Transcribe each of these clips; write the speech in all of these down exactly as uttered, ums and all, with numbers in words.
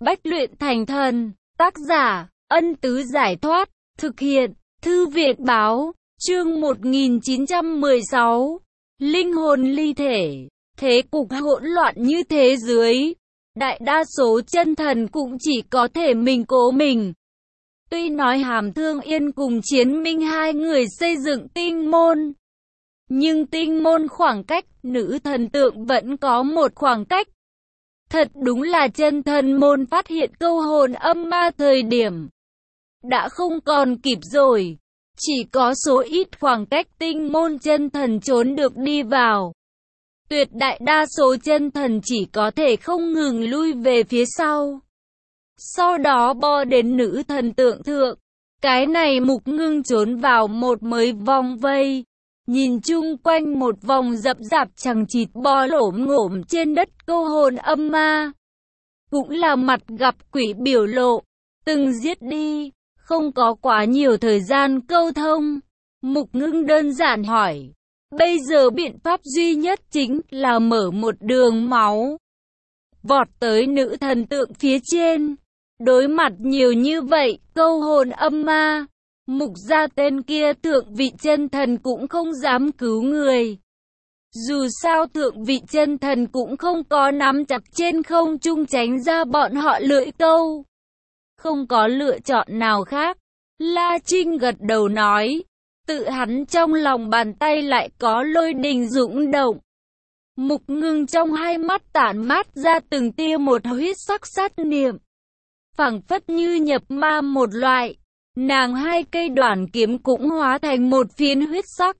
Bách luyện thành thần. Tác giả, Ân Tứ Giải Thoát. Thực hiện, Thư Viện Báo. Chương một nghìn chín trăm mười sáu. Linh hồn ly thể. Thế cục hỗn loạn như thế dưới, đại đa số chân thần cũng chỉ có thể mình cố mình. Tuy nói Hàm Thương Yên cùng Chiến Minh hai người xây dựng tinh môn, nhưng tinh môn khoảng cách, nữ thần tượng vẫn có một khoảng cách. Thật đúng là chân thần môn phát hiện câu hồn âm ma thời điểm đã không còn kịp rồi. Chỉ có số ít khoảng cách tinh môn chân thần trốn được đi vào. Tuyệt đại đa số chân thần chỉ có thể không ngừng lui về phía sau. Sau đó bo đến nữ thần tượng thượng. Cái này Mục Ngưng trốn vào một mới vòng vây. Nhìn chung quanh một vòng rậm rạp chằng chịt bo lổm ngổm trên đất câu hồn âm ma. Cũng là mặt gặp quỷ biểu lộ. Từng giết đi. Không có quá nhiều thời gian câu thông. Mục Ngưng đơn giản hỏi. Bây giờ biện pháp duy nhất chính là mở một đường máu. Vọt tới nữ thần tượng phía trên. Đối mặt nhiều như vậy, câu hồn âm ma. Mục gia tên kia thượng vị chân thần cũng không dám cứu người. Dù sao thượng vị chân thần cũng không có nắm chặt trên không trung tránh ra bọn họ lưỡi câu. Không có lựa chọn nào khác. La Trinh gật đầu nói. Tự hắn trong lòng bàn tay lại có lôi đình dũng động. Mục Ngưng trong hai mắt tản mát ra từng tia một huyết sắc sát niệm. Phảng phất như nhập ma một loại. Nàng hai cây đoản kiếm cũng hóa thành một phiến huyết sắc.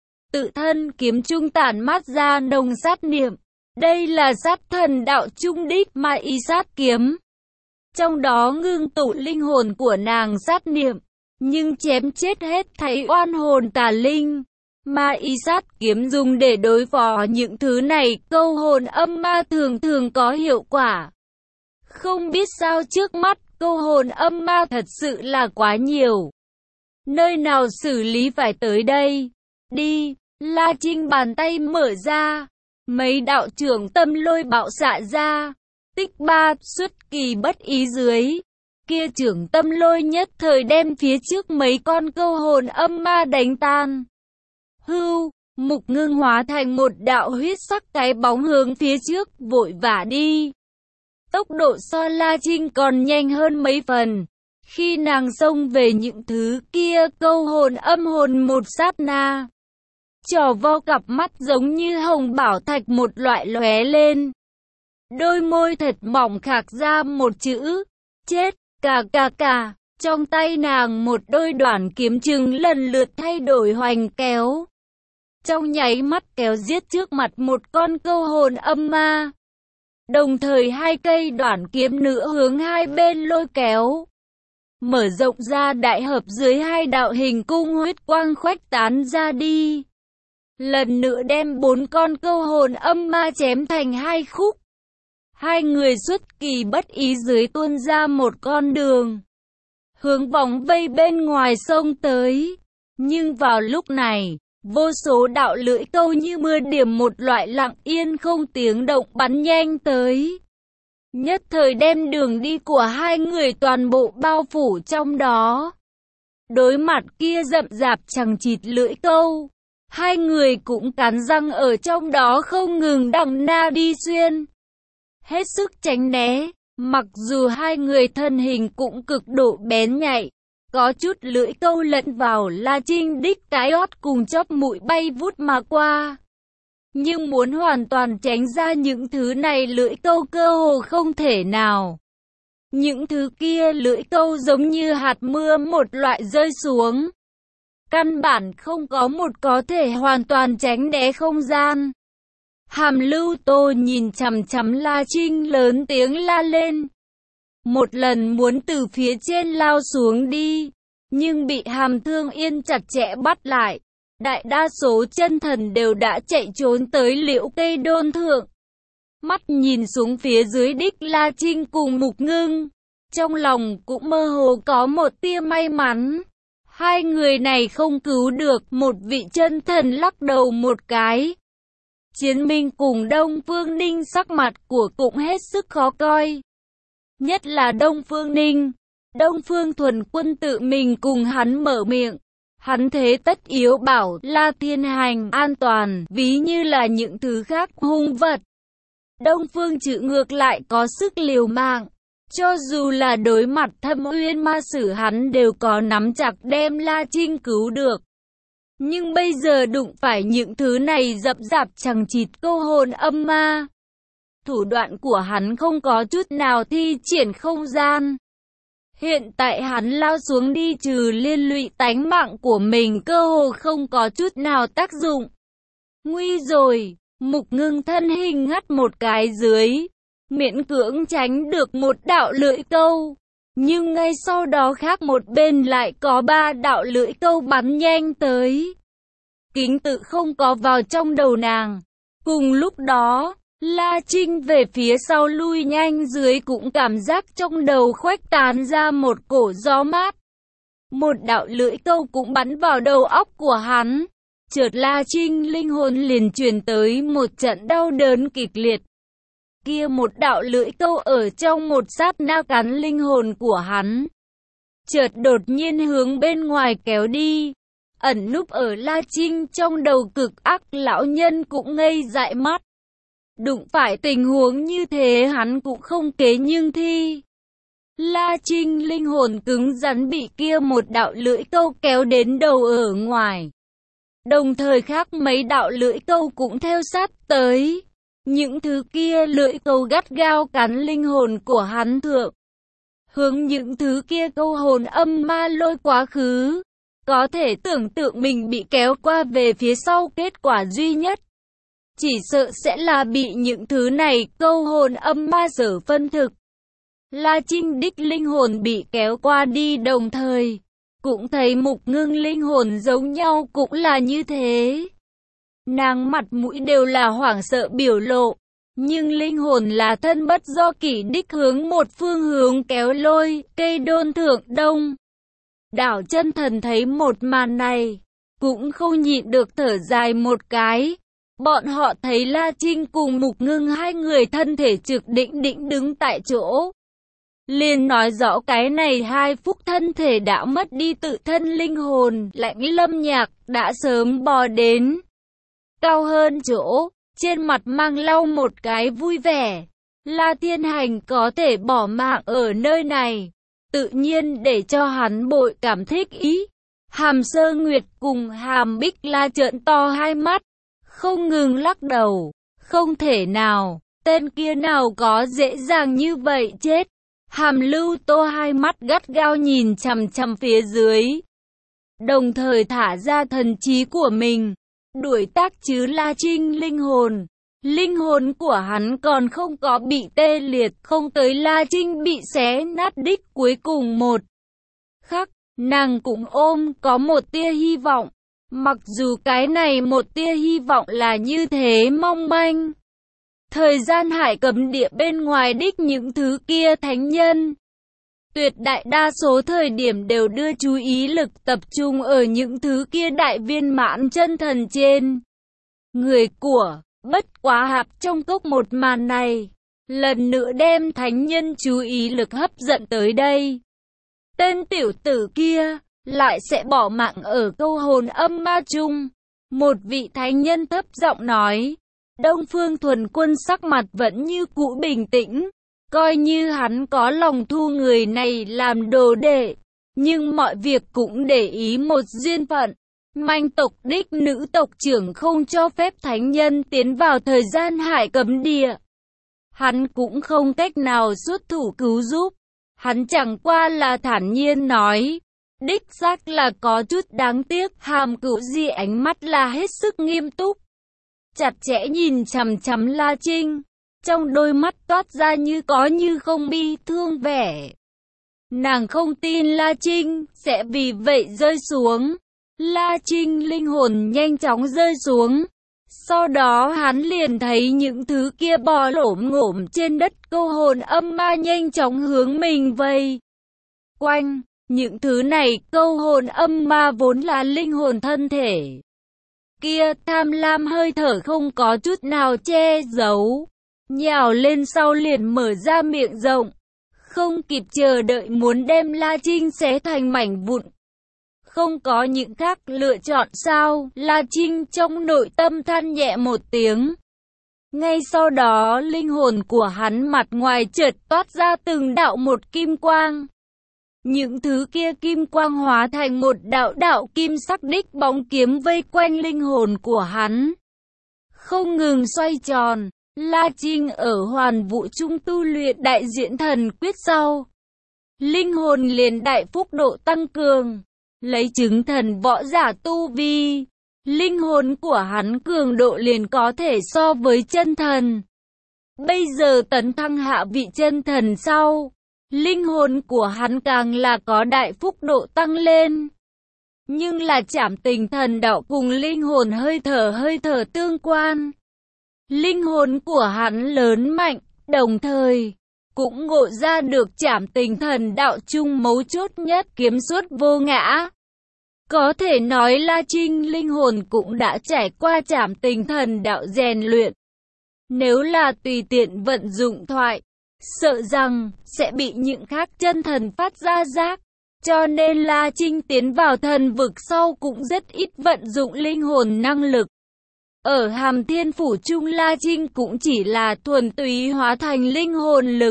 Tự thân kiếm trung tản mát ra nồng sát niệm. Đây là sát thần đạo trung đích ma y sát kiếm. Trong đó ngưng tụ linh hồn của nàng sát niệm. Nhưng chém chết hết thảy oan hồn tà linh. Ma y sát kiếm dùng để đối phó những thứ này, câu hồn âm ma thường thường có hiệu quả. Không biết sao trước mắt, câu hồn âm ma thật sự là quá nhiều. Nơi nào xử lý phải tới đây? Đi! La Trinh bàn tay mở ra. Mấy đạo trưởng tâm lôi bạo xạ ra. Tích ba, xuất kỳ bất ý dưới. Kia trưởng tâm lôi nhất thời đem phía trước mấy con câu hồn âm ma đánh tan. Hưu, Mục Ngưng hóa thành một đạo huyết sắc cái bóng hướng phía trước, vội vã đi. Tốc độ so La Trinh còn nhanh hơn mấy phần. Khi nàng xông về những thứ kia, câu hồn âm hồn một sát na. Trò vo cặp mắt giống như hồng bảo thạch một loại lóe lên. Đôi môi thật mỏng khạc ra một chữ, chết. Cà cà cà, trong tay nàng một đôi đoản kiếm chừng lần lượt thay đổi hoành kéo. Trong nháy mắt kéo giết trước mặt một con câu hồn âm ma. Đồng thời hai cây đoản kiếm nữa hướng hai bên lôi kéo. Mở rộng ra đại hợp dưới hai đạo hình cung huyết quang khuếch tán ra đi. Lần nữa đem bốn con câu hồn âm ma chém thành hai khúc. Hai người xuất kỳ bất ý dưới tuôn ra một con đường. Hướng vòng vây bên ngoài sông tới. Nhưng vào lúc này, vô số đạo lưỡi câu như mưa điểm một loại lặng yên không tiếng động bắn nhanh tới. Nhất thời đem đường đi của hai người toàn bộ bao phủ trong đó. Đối mặt kia rậm rạp chằng chịt lưỡi câu. Hai người cũng cắn răng ở trong đó không ngừng đằng na đi xuyên. Hết sức tránh né, mặc dù hai người thân hình cũng cực độ bén nhạy, có chút lưỡi câu lẫn vào La Trinh đích cái ót cùng chóp mũi bay vút mà qua. Nhưng muốn hoàn toàn tránh ra những thứ này lưỡi câu cơ hồ không thể nào. Những thứ kia lưỡi câu giống như hạt mưa một loại rơi xuống. Căn bản không có một có thể hoàn toàn tránh né không gian. Hàm Lưu Tô nhìn chằm chằm La Trinh lớn tiếng la lên. Một lần muốn từ phía trên lao xuống đi, nhưng bị Hàm Thương Yên chặt chẽ bắt lại. Đại đa số chân thần đều đã chạy trốn tới liễu cây đôn thượng. Mắt nhìn xuống phía dưới đích La Trinh cùng Mục Ngưng. Trong lòng cũng mơ hồ có một tia may mắn. Hai người này không cứu được, một vị chân thần lắc đầu một cái. Chiến Minh cùng Đông Phương Ninh sắc mặt của cũng hết sức khó coi. nhất là Đông Phương Ninh. Đông Phương Thuần Quân tự mình cùng hắn mở miệng. Hắn thế tất yếu bảo La Thiên Hành an toàn, ví như là những thứ khác hung vật. Đông Phương Trự ngược lại có sức liều mạng. Cho dù là đối mặt Thâm Uyên Ma Sử hắn đều có nắm chặt đem La Trinh cứu được. Nhưng bây giờ đụng phải những thứ này dập dạp chằng chịt câu hồn âm ma. Thủ đoạn của hắn không có chút nào thi triển không gian. Hiện tại hắn lao xuống đi trừ liên lụy tánh mạng của mình cơ hồ không có chút nào tác dụng. Nguy rồi, Mục Ngưng thân hình ngắt một cái dưới, miễn cưỡng tránh được một đạo lưỡi câu. Nhưng ngay sau đó khác một bên lại có ba đạo lưỡi câu bắn nhanh tới. Kính tự không có vào trong đầu nàng. Cùng lúc đó, La Trinh về phía sau lui nhanh dưới cũng cảm giác trong đầu khuếch tán ra một cổ gió mát. Một đạo lưỡi câu cũng bắn vào đầu óc của hắn. Chợt La Trinh linh hồn liền truyền tới một trận đau đớn kịch liệt. Kia một đạo lưỡi câu ở trong một sát na cắn linh hồn của hắn. Chợt đột nhiên hướng bên ngoài kéo đi. Ẩn núp ở La Trinh trong đầu cực ác lão nhân cũng ngây dại mắt. Đụng phải tình huống như thế hắn cũng không kế nhưng thi. La Trinh linh hồn cứng rắn bị kia một đạo lưỡi câu kéo đến đầu ở ngoài. Đồng thời khác mấy đạo lưỡi câu cũng theo sát tới. Những thứ kia lưỡi câu gắt gao cắn linh hồn của hắn thượng. Hướng những thứ kia câu hồn âm ma lôi quá khứ. Có thể tưởng tượng mình bị kéo qua về phía sau, kết quả duy nhất chỉ sợ sẽ là bị những thứ này câu hồn âm ma sở phân thực. La Trinh đích linh hồn bị kéo qua đi đồng thời. Cũng thấy Mục Ngưng linh hồn giống nhau cũng là như thế. Nàng mặt mũi đều là hoảng sợ biểu lộ. Nhưng linh hồn là thân bất do kỷ đích hướng một phương hướng kéo lôi, cây đôn thượng đông. Đảo Chân Thần thấy một màn này, cũng không nhịn được thở dài một cái. Bọn họ thấy La Trinh cùng Mục Ngưng hai người thân thể trực đỉnh đỉnh đứng tại chỗ. Liền nói rõ cái này hai phúc thân thể đã mất đi tự thân linh hồn, Lãnh Lâm Nhạc đã sớm bò đến cao hơn chỗ, trên mặt mang lau một cái vui vẻ. La Thiên Hành có thể bỏ mạng ở nơi này, tự nhiên để cho hắn bội cảm thích ý. Hàm Sơ Nguyệt cùng Hàm Bích La trợn to hai mắt, không ngừng lắc đầu. Không thể nào, tên kia nào có dễ dàng như vậy chết. Hàm Lưu Tô hai mắt gắt gao nhìn chằm chằm phía dưới, đồng thời thả ra thần trí của mình, đuổi tác chứ La Trinh linh hồn. Linh hồn của hắn còn không có bị tê liệt, không tới La Trinh bị xé nát đích cuối cùng một khắc, nàng cũng ôm có một tia hy vọng. Mặc dù cái này một tia hy vọng là như thế mong manh. Thời gian hải cấm địa bên ngoài đích những thứ kia thánh nhân, tuyệt đại đa số thời điểm đều đưa chú ý lực tập trung ở những thứ kia đại viên mãn chân thần trên người của. Bất quá hạp trong cốc một màn này, lần nữa đem thánh nhân chú ý lực hấp dẫn tới đây. Tên tiểu tử kia lại sẽ bỏ mạng ở câu hồn âm ma chung. Một vị thánh nhân thấp giọng nói. Đông Phương Thuần Quân sắc mặt vẫn như cũ bình tĩnh, coi như hắn có lòng thu người này làm đồ đệ, nhưng mọi việc cũng để ý một duyên phận. Manh tộc đích nữ tộc trưởng không cho phép thánh nhân tiến vào thời gian hải cấm địa. Hắn cũng không cách nào xuất thủ cứu giúp. Hắn chẳng qua là thản nhiên nói. Đích xác là có chút đáng tiếc. Hàm Cửu Di ánh mắt là hết sức nghiêm túc, chặt chẽ nhìn chằm chằm La Trinh, trong đôi mắt toát ra như có như không bi thương vẻ. Nàng không tin La Trinh sẽ vì vậy rơi xuống. La Trinh linh hồn nhanh chóng rơi xuống. Sau đó hắn liền thấy những thứ kia bò lổm ngổm trên đất câu hồn âm ma nhanh chóng hướng mình vây quanh. Những thứ này câu hồn âm ma vốn là linh hồn thân thể kia, tham lam hơi thở không có chút nào che giấu, nhào lên sau liền mở ra miệng rộng, không kịp chờ đợi muốn đem La Trinh xé thành mảnh vụn. Không có những khác lựa chọn sao? La Trinh trong nội tâm than nhẹ một tiếng. Ngay sau đó linh hồn của hắn mặt ngoài chợt toát ra từng đạo một kim quang. Những thứ kia kim quang hóa thành một đạo đạo kim sắc đích bóng kiếm vây quanh linh hồn của hắn. Không ngừng xoay tròn, La Trinh ở hoàn vũ trung tu luyện đại diễn thần quyết sau. Linh hồn liền đại phúc độ tăng cường, lấy chứng thần võ giả tu vi. Linh hồn của hắn cường độ liền có thể so với chân thần. Bây giờ tấn thăng hạ vị chân thần sau, linh hồn của hắn càng là có đại phúc độ tăng lên. Nhưng là trảm tình thần đạo cùng linh hồn hơi thở hơi thở tương quan. Linh hồn của hắn lớn mạnh, đồng thời cũng ngộ ra được trảm tình thần đạo chung mấu chốt nhất kiếm xuất vô ngã. Có thể nói La Trinh linh hồn cũng đã trải qua trảm tình thần đạo rèn luyện. Nếu là tùy tiện vận dụng thoại, sợ rằng sẽ bị những khác chân thần phát ra giác. Cho nên La Trinh tiến vào thần vực sau cũng rất ít vận dụng linh hồn năng lực. Ở Hàm Thiên Phủ Trung La Trinh cũng chỉ là thuần túy hóa thành linh hồn lực,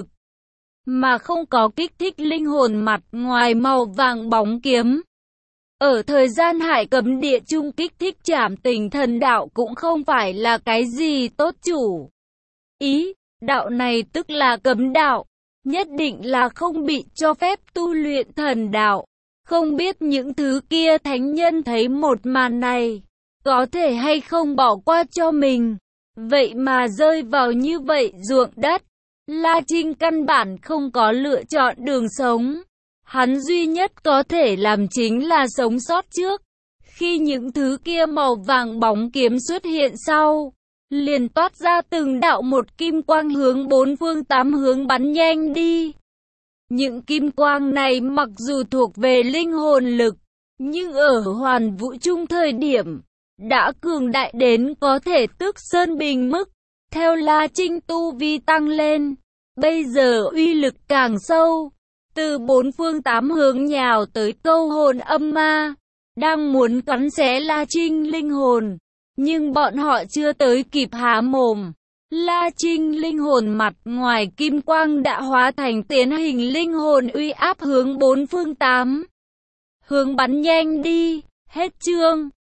mà không có kích thích linh hồn mặt ngoài màu vàng bóng kiếm. Ở thời gian Hải Cấm Địa Trung kích thích trảm tình thần đạo cũng không phải là cái gì tốt chủ ý, đạo này tức là cấm đạo, nhất định là không bị cho phép tu luyện thần đạo. Không biết những thứ kia thánh nhân thấy một màn này, có thể hay không bỏ qua cho mình, vậy mà rơi vào như vậy ruộng đất. La Trinh căn bản không có lựa chọn đường sống. Hắn duy nhất có thể làm chính là sống sót trước. Khi những thứ kia màu vàng bóng kiếm xuất hiện sau, liền toát ra từng đạo một kim quang hướng bốn phương tám hướng bắn nhanh đi. Những kim quang này mặc dù thuộc về linh hồn lực, nhưng ở hoàn vũ trung thời điểm, đã cường đại đến có thể tước sơn bình mức. Theo La Trinh tu vi tăng lên, bây giờ uy lực càng sâu. Từ bốn phương tám hướng nhào tới câu hồn âm ma, đang muốn cắn xé La Trinh linh hồn, nhưng bọn họ chưa tới kịp há mồm. La Trinh linh hồn mặt ngoài kim quang đã hóa thành tiến hình linh hồn uy áp hướng bốn phương tám hướng bắn nhanh đi. Hết chương.